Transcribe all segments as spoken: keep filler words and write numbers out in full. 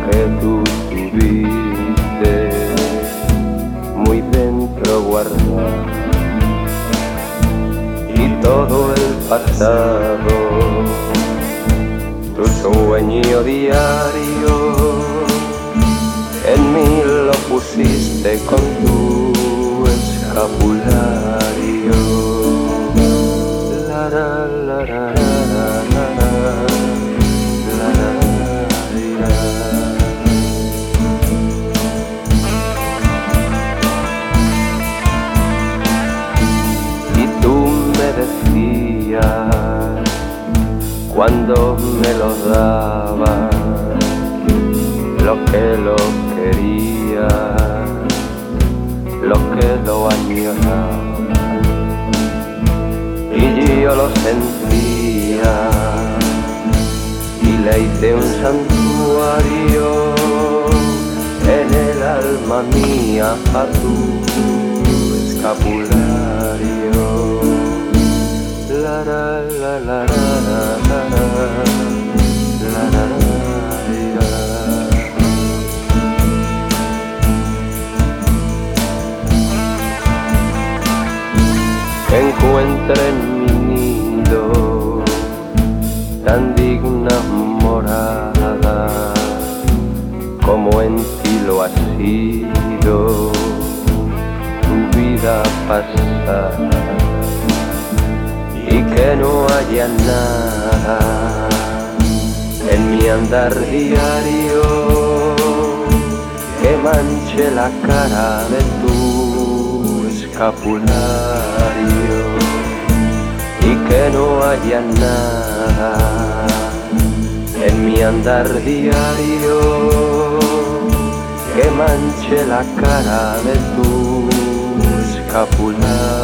que tú tuviste muy dentro guardado, y todo el pasado, tu sueño diario, en mí lo pusiste con tu escapulario. La, la, la, la, la, la, la, la, la. Y tú me decías cuando me lo dabas lo que lo quería, lo que lo añoraba, y yo lo sentía y le hice un santuario en el alma mía a tu escapulario. La la la la la la la la la. Encuentre en mi nido tan digna morada como en ti lo ha sido tu vida pasada, y que no haya nada en mi andar diario que manche la cara de tu escapulario, y que no haya nada en mi andar diario que manche la cara de tu escapulario.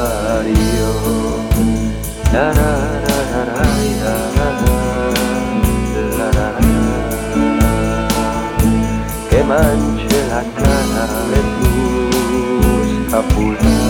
La, la, la, la, la, la, la, la, que manche la cara de tu escapulario.